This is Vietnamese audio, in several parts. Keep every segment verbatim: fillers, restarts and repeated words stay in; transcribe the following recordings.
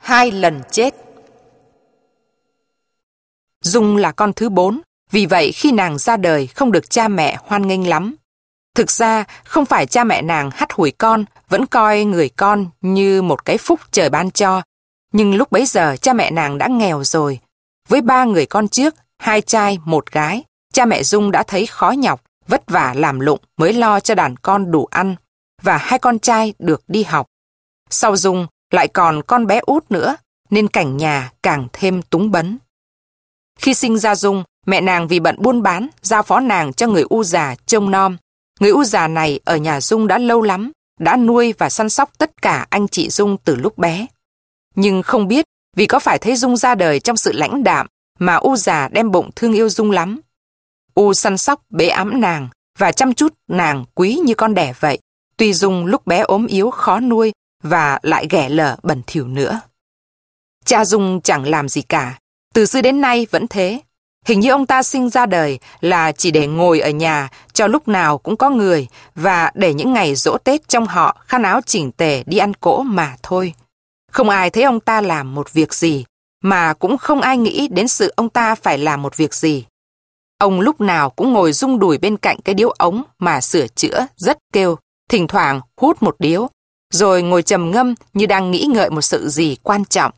Hai lần chết. Dung là con thứ bốn, vì vậy khi nàng ra đời không được cha mẹ hoan nghênh lắm. Thực ra, không phải cha mẹ nàng hắt hủi con, vẫn coi người con như một cái phúc trời ban cho. Nhưng lúc bấy giờ cha mẹ nàng đã nghèo rồi. Với ba người con trước, hai trai, một gái, cha mẹ Dung đã thấy khó nhọc, vất vả làm lụng mới lo cho đàn con đủ ăn, và hai con trai được đi học. Sau Dung lại còn con bé út nữa, nên cảnh nhà càng thêm túng bấn. Khi sinh ra Dung, mẹ nàng vì bận buôn bán, giao phó nàng cho người u già trông nom. Người u già này ở nhà Dung đã lâu lắm, đã nuôi và săn sóc tất cả anh chị Dung từ lúc bé. Nhưng không biết vì có phải thấy Dung ra đời trong sự lãnh đạm mà u già đem bụng thương yêu Dung lắm. U săn sóc bế ẵm nàng và chăm chút nàng quý như con đẻ vậy, tuy Dung lúc bé ốm yếu khó nuôi và lại ghẻ lở bẩn thỉu nữa. Cha Dung chẳng làm gì cả, từ xưa đến nay vẫn thế. Hình như ông ta sinh ra đời là chỉ để ngồi ở nhà cho lúc nào cũng có người và để những ngày giỗ Tết trong họ khăn áo chỉnh tề đi ăn cỗ mà thôi. Không ai thấy ông ta làm một việc gì, mà cũng không ai nghĩ đến sự ông ta phải làm một việc gì. Ông lúc nào cũng ngồi rung đùi bên cạnh cái điếu ống mà sửa chữa rất kêu, thỉnh thoảng hút một điếu, rồi ngồi trầm ngâm như đang nghĩ ngợi một sự gì quan trọng.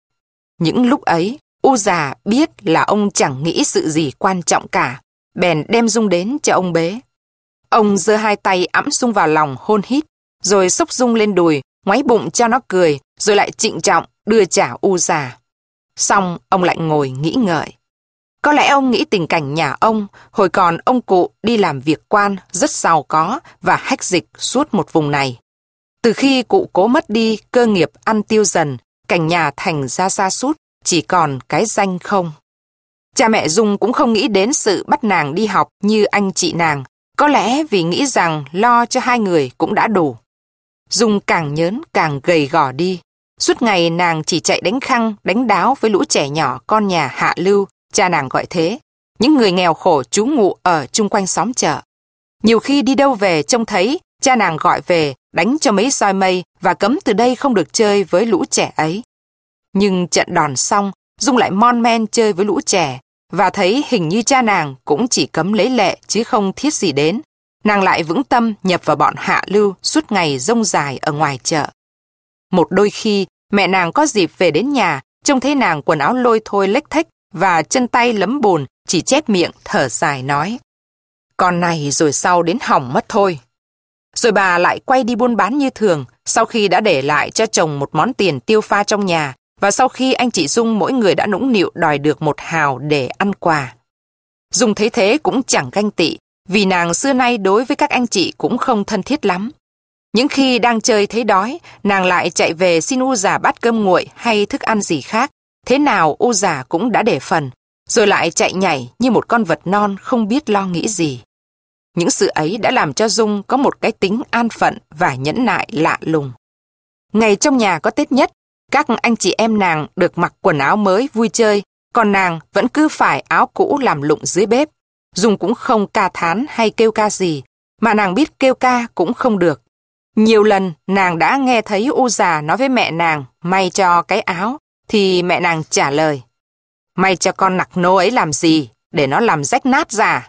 Những lúc ấy, u già biết là ông chẳng nghĩ sự gì quan trọng cả, bèn đem Dung đến cho ông bế. Ông giơ hai tay ẵm Dung vào lòng hôn hít, rồi xốc Dung lên đùi, ngoáy bụng cho nó cười, rồi lại trịnh trọng đưa trả u già. Xong ông lại ngồi nghĩ ngợi. Có lẽ ông nghĩ tình cảnh nhà ông, hồi còn ông cụ đi làm việc quan rất giàu có và hách dịch suốt một vùng này. Từ khi cụ cố mất đi, cơ nghiệp ăn tiêu dần, cảnh nhà thành ra sa sút, chỉ còn cái danh không. Cha mẹ Dung cũng không nghĩ đến sự bắt nàng đi học như anh chị nàng, có lẽ vì nghĩ rằng lo cho hai người cũng đã đủ. Dung càng nhớn càng gầy gò đi. Suốt ngày nàng chỉ chạy đánh khăng, đánh đáo với lũ trẻ nhỏ con nhà Hạ Lưu, cha nàng gọi thế, những người nghèo khổ trú ngụ ở chung quanh xóm chợ. Nhiều khi đi đâu về trông thấy, cha nàng gọi về, đánh cho mấy roi mây và cấm từ đây không được chơi với lũ trẻ ấy. Nhưng trận đòn xong, Dung lại mon men chơi với lũ trẻ, và thấy hình như cha nàng cũng chỉ cấm lấy lệ chứ không thiết gì đến. Nàng lại vững tâm nhập vào bọn Hạ Lưu suốt ngày rông dài ở ngoài chợ. Một đôi khi, mẹ nàng có dịp về đến nhà, trông thấy nàng quần áo lôi thôi lếch thếch và chân tay lấm bùn, chỉ chép miệng thở dài nói: "Con này rồi sau đến hỏng mất thôi." Rồi bà lại quay đi buôn bán như thường, sau khi đã để lại cho chồng một món tiền tiêu pha trong nhà, và sau khi anh chị Dung mỗi người đã nũng nịu đòi được một hào để ăn quà. Dung thấy thế cũng chẳng ganh tị, vì nàng xưa nay đối với các anh chị cũng không thân thiết lắm. Những khi đang chơi thấy đói, nàng lại chạy về xin u già bát cơm nguội hay thức ăn gì khác, thế nào u già cũng đã để phần, rồi lại chạy nhảy như một con vật non không biết lo nghĩ gì. Những sự ấy đã làm cho Dung có một cái tính an phận và nhẫn nại lạ lùng. Ngày trong nhà có Tết nhất, các anh chị em nàng được mặc quần áo mới vui chơi, còn nàng vẫn cứ phải áo cũ làm lụng dưới bếp. Dung cũng không ca thán hay kêu ca gì, mà nàng biết kêu ca cũng không được. Nhiều lần nàng đã nghe thấy u già nói với mẹ nàng may cho cái áo, thì mẹ nàng trả lời: "May cho con nặc nô ấy làm gì, để nó làm rách nát ra."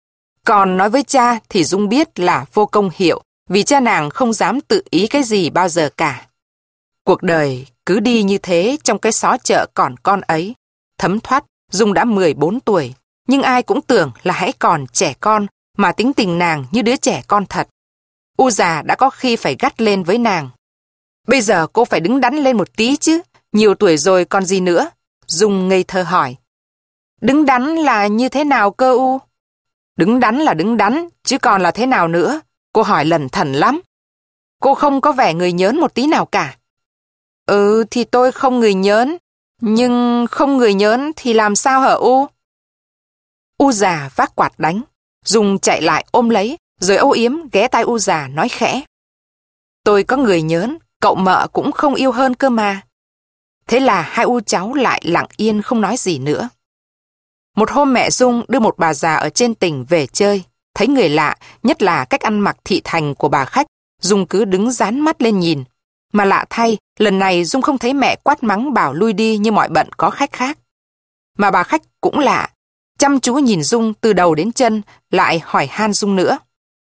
Còn nói với cha thì Dung biết là vô công hiệu, vì cha nàng không dám tự ý cái gì bao giờ cả. Cuộc đời cứ đi như thế trong cái xó chợ còn con ấy. Thấm thoát, Dung đã mười bốn tuổi, nhưng ai cũng tưởng là hãy còn trẻ con, mà tính tình nàng như đứa trẻ con thật. U già đã có khi phải gắt lên với nàng: "Bây giờ cô phải đứng đắn lên một tí chứ, nhiều tuổi rồi còn gì nữa." Dung ngây thơ hỏi: "Đứng đắn là như thế nào cơ U?" "Đứng đắn là đứng đắn, chứ còn là thế nào nữa? Cô hỏi lẩn thẩn lắm. Cô không có vẻ người nhớn một tí nào cả." "Ừ thì tôi không người nhớn, nhưng không người nhớn thì làm sao hả U?" U già vác quạt đánh. Dung chạy lại ôm lấy, rồi âu yếm ghé tai u già nói khẽ: "Tôi có người nhớn, cậu mợ cũng không yêu hơn cơ mà." Thế là hai u cháu lại lặng yên không nói gì nữa. Một hôm mẹ Dung đưa một bà già ở trên tỉnh về chơi, thấy người lạ, nhất là cách ăn mặc thị thành của bà khách, Dung cứ đứng dán mắt lên nhìn. Mà lạ thay, lần này Dung không thấy mẹ quát mắng bảo lui đi như mọi bận có khách khác. Mà bà khách cũng lạ, chăm chú nhìn Dung từ đầu đến chân, lại hỏi han Dung nữa.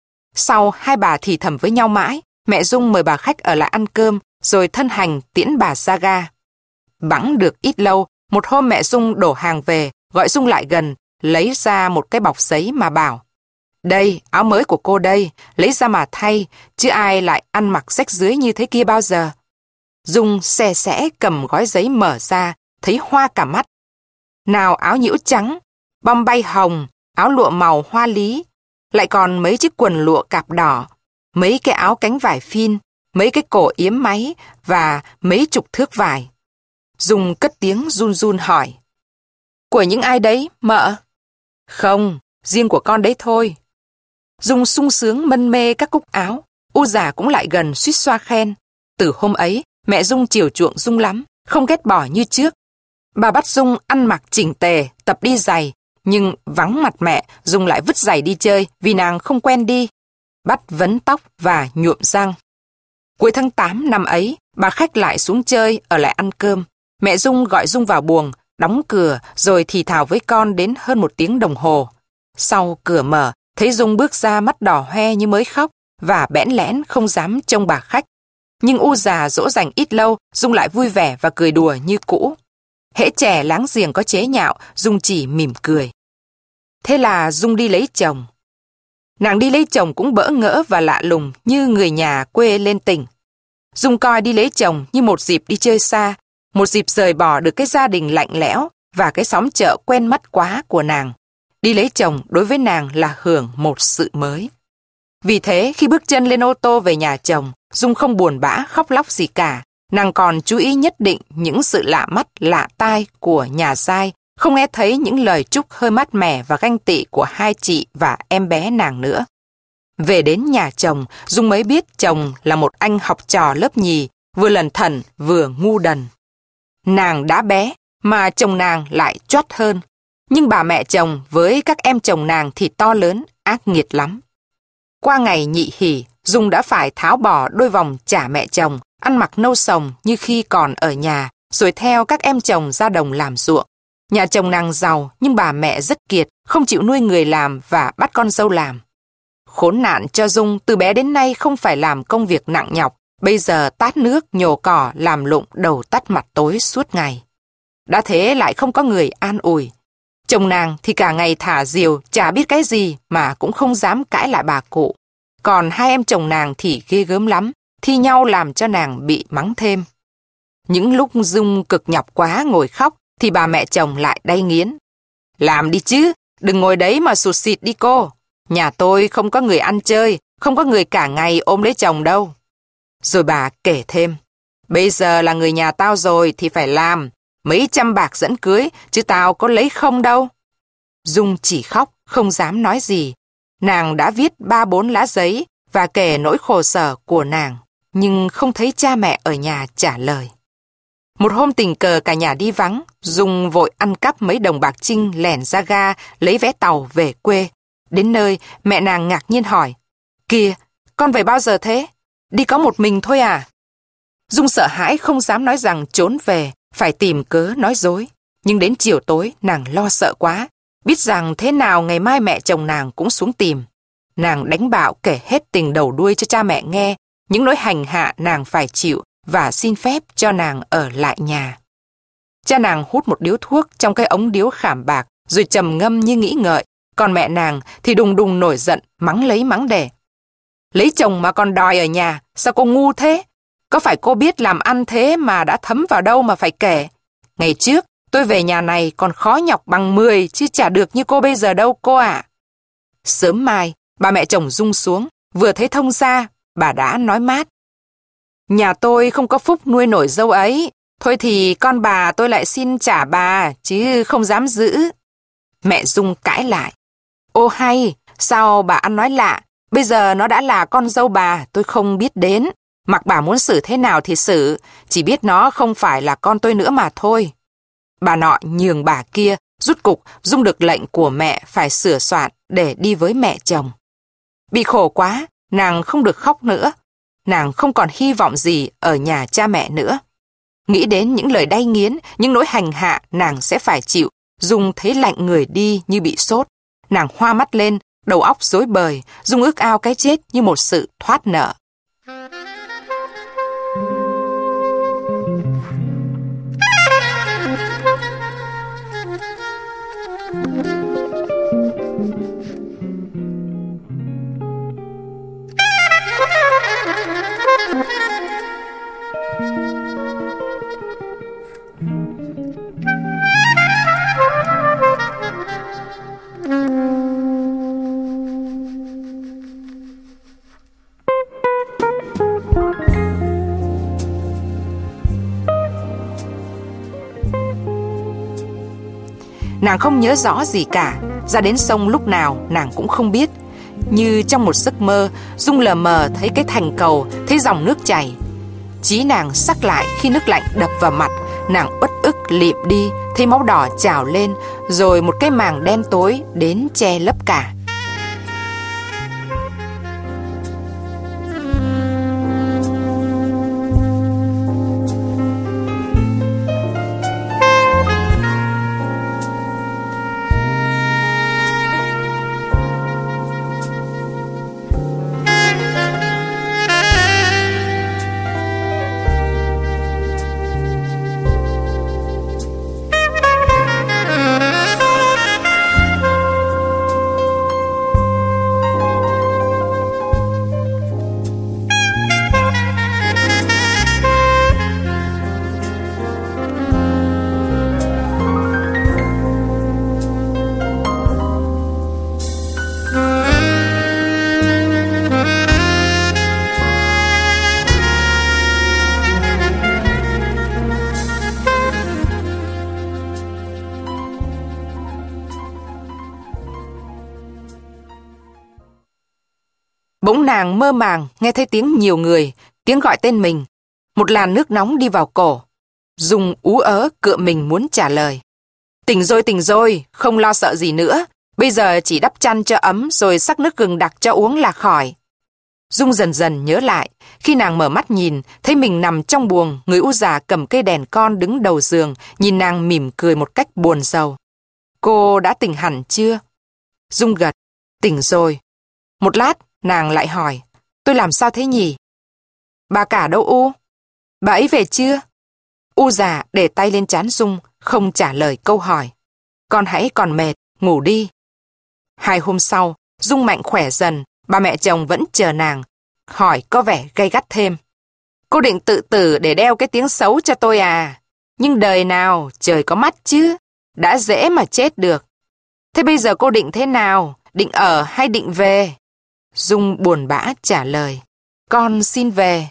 Sau hai bà thì thầm với nhau mãi, mẹ Dung mời bà khách ở lại ăn cơm, rồi thân hành tiễn bà ra ga. Bẵng được ít lâu, một hôm mẹ Dung đổ hàng về, gọi Dung lại gần, lấy ra một cái bọc giấy mà bảo: đây, áo mới của cô đây, lấy ra mà thay, chứ ai lại ăn mặc rách rưới như thế kia bao giờ. Dung xe xẽ cầm gói giấy mở ra, thấy hoa cả mắt. Nào áo nhiễu trắng, bom bay hồng, áo lụa màu hoa lý, lại còn mấy chiếc quần lụa cạp đỏ, mấy cái áo cánh vải phin, mấy cái cổ yếm máy và mấy chục thước vải. Dung cất tiếng run run hỏi: của những ai đấy, mợ? Không, riêng của con đấy thôi. Dung sung sướng mân mê các cúc áo, U già cũng lại gần suýt xoa khen. Từ hôm ấy, mẹ Dung chiều chuộng Dung lắm, không ghét bỏ như trước. Bà bắt Dung ăn mặc chỉnh tề, tập đi giày, nhưng vắng mặt mẹ, Dung lại vứt giày đi chơi vì nàng không quen đi. Bắt vấn tóc và nhuộm răng. Cuối tháng tám năm ấy, bà khách lại xuống chơi, ở lại ăn cơm. Mẹ Dung gọi Dung vào buồng, đóng cửa rồi thì thào với con đến hơn một tiếng đồng hồ. Sau cửa mở, thấy Dung bước ra mắt đỏ hoe như mới khóc và bẽn lẽn không dám trông bà khách. Nhưng U già dỗ dành ít lâu, Dung lại vui vẻ và cười đùa như cũ. Hễ trẻ láng giềng có chế nhạo, Dung chỉ mỉm cười. Thế là Dung đi lấy chồng. Nàng đi lấy chồng cũng bỡ ngỡ và lạ lùng như người nhà quê lên tỉnh. Dung coi đi lấy chồng như một dịp đi chơi xa, một dịp rời bỏ được cái gia đình lạnh lẽo và cái xóm chợ quen mắt quá của nàng. Đi lấy chồng đối với nàng là hưởng một sự mới. Vì thế khi bước chân lên ô tô về nhà chồng, Dung không buồn bã khóc lóc gì cả. Nàng còn chú ý nhất định những sự lạ mắt lạ tai của nhà giai, không nghe thấy những lời chúc hơi mát mẻ và ganh tị của hai chị và em bé nàng nữa. Về đến nhà chồng, Dung mới biết chồng là một anh học trò lớp nhì, vừa lẩn thẩn vừa ngu đần. Nàng đã bé, mà chồng nàng lại chót hơn. Nhưng bà mẹ chồng với các em chồng nàng thì to lớn, ác nghiệt lắm. Qua ngày nhị hỷ, Dung đã phải tháo bỏ đôi vòng trả mẹ chồng, ăn mặc nâu sồng như khi còn ở nhà, rồi theo các em chồng ra đồng làm ruộng. Nhà chồng nàng giàu, nhưng bà mẹ rất kiệt, không chịu nuôi người làm và bắt con dâu làm. Khốn nạn cho Dung, từ bé đến nay không phải làm công việc nặng nhọc, bây giờ tát nước, nhổ cỏ, làm lụng đầu tắt mặt tối suốt ngày. Đã thế lại không có người an ủi. Chồng nàng thì cả ngày thả diều, chả biết cái gì mà cũng không dám cãi lại bà cụ. Còn hai em chồng nàng thì ghê gớm lắm, thi nhau làm cho nàng bị mắng thêm. Những lúc Dung cực nhọc quá ngồi khóc thì bà mẹ chồng lại đay nghiến. Làm đi chứ, đừng ngồi đấy mà sụt xịt đi cô. Nhà tôi không có người ăn chơi, không có người cả ngày ôm lấy chồng đâu. Rồi bà kể thêm. Bây giờ là người nhà tao rồi thì phải làm. Mấy trăm bạc dẫn cưới, chứ tao có lấy không đâu. Dung chỉ khóc, không dám nói gì. Nàng đã viết ba bốn lá giấy và kể nỗi khổ sở của nàng, nhưng không thấy cha mẹ ở nhà trả lời. Một hôm tình cờ cả nhà đi vắng, Dung vội ăn cắp mấy đồng bạc trinh lẻn ra ga, lấy vé tàu về quê. Đến nơi, mẹ nàng ngạc nhiên hỏi, kìa, con về bao giờ thế? Đi có một mình thôi à? Dung sợ hãi không dám nói rằng trốn về, phải tìm cớ nói dối. Nhưng đến chiều tối, nàng lo sợ quá, biết rằng thế nào ngày mai mẹ chồng nàng cũng xuống tìm. Nàng đánh bạo kể hết tình đầu đuôi cho cha mẹ nghe, những nỗi hành hạ nàng phải chịu và xin phép cho nàng ở lại nhà. Cha nàng hút một điếu thuốc trong cái ống điếu khảm bạc, rồi trầm ngâm như nghĩ ngợi, còn mẹ nàng thì đùng đùng nổi giận, mắng lấy mắng để. Lấy chồng mà còn đòi ở nhà, sao cô ngu thế? Có phải cô biết làm ăn thế mà đã thấm vào đâu mà phải kể? Ngày trước, tôi về nhà này còn khó nhọc bằng mười, chứ chả được như cô bây giờ đâu cô ạ. Sớm mai, bà mẹ chồng Dung xuống, vừa thấy thông ra, bà đã nói mát. Nhà tôi không có phúc nuôi nổi dâu ấy, thôi thì con bà tôi lại xin trả bà, chứ không dám giữ. Mẹ Dung cãi lại. Ô hay, sao bà ăn nói lạ, bây giờ nó đã là con dâu bà, tôi không biết đến. Mặc bà muốn xử thế nào thì xử, chỉ biết nó không phải là con tôi nữa mà thôi. Bà nọ nhường bà kia, rút cục Dung được lệnh của mẹ phải sửa soạn để đi với mẹ chồng. Bị khổ quá, nàng không được khóc nữa. nàng không còn hy vọng gì ở nhà cha mẹ nữa. Nghĩ đến những lời đay nghiến, những nỗi hành hạ nàng sẽ phải chịu, Dung thấy lạnh người đi như bị sốt. Nàng hoa mắt lên, đầu óc rối bời, Dung ước ao cái chết như một sự thoát nợ. Nàng không nhớ rõ gì cả, ra đến sông lúc nào nàng cũng không biết. Như trong một giấc mơ, Dung lờ mờ thấy cái thành cầu, thấy dòng nước chảy. Trí nàng sắc lại khi nước lạnh đập vào mặt, nàng uất ức lịm đi, thấy máu đỏ trào lên, rồi một cái màng đen tối đến che lấp cả. Bỗng nàng mơ màng nghe thấy tiếng nhiều người, tiếng gọi tên mình. Một làn nước nóng đi vào cổ. Dung ú ớ cựa mình muốn trả lời. Tỉnh rồi, tỉnh rồi, không lo sợ gì nữa. Bây giờ chỉ đắp chăn cho ấm rồi sắc nước gừng đặc cho uống là khỏi. Dung dần dần nhớ lại. Khi nàng mở mắt nhìn, thấy mình nằm trong buồng, người u già cầm cây đèn con đứng đầu giường, nhìn nàng mỉm cười một cách buồn rầu. Cô đã tỉnh hẳn chưa? Dung gật. Tỉnh rồi. Một lát, nàng lại hỏi, tôi làm sao thế nhỉ? Bà cả đâu U? Bà ấy về chưa? U già để tay lên trán Dung, không trả lời câu hỏi. Con hãy còn mệt, ngủ đi. Hai hôm sau, Dung mạnh khỏe dần, bà mẹ chồng vẫn chờ nàng, hỏi có vẻ gay gắt thêm. Cô định tự tử để đeo cái tiếng xấu cho tôi à? Nhưng đời nào, trời có mắt chứ, đã dễ mà chết được. Thế bây giờ cô định thế nào? Định ở hay định về? Dung buồn bã trả lời, con xin về.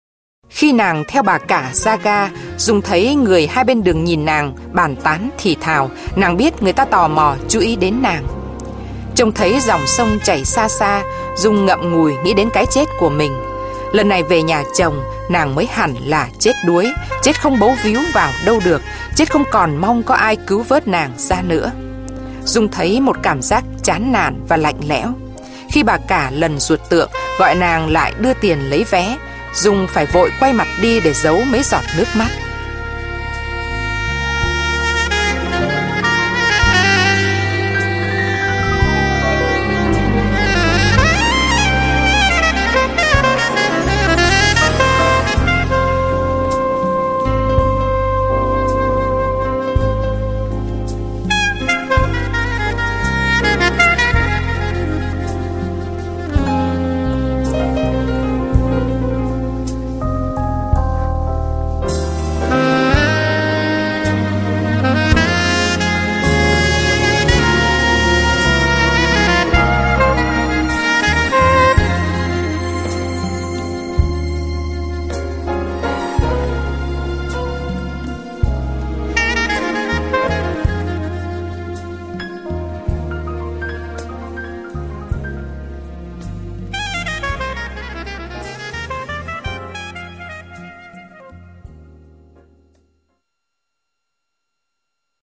Khi nàng theo bà cả ra ga, Dung thấy người hai bên đường nhìn nàng, bàn tán thì thào, nàng biết người ta tò mò chú ý đến nàng. Trông thấy dòng sông chảy xa xa, Dung ngậm ngùi nghĩ đến cái chết của mình. Lần này về nhà chồng, nàng mới hẳn là chết đuối, chết không bấu víu vào đâu được, chết không còn mong có ai cứu vớt nàng ra nữa. Dung thấy một cảm giác chán nản và lạnh lẽo. Khi bà cả lần ruột tượng gọi nàng lại đưa tiền lấy vé, Dung phải vội quay mặt đi để giấu mấy giọt nước mắt.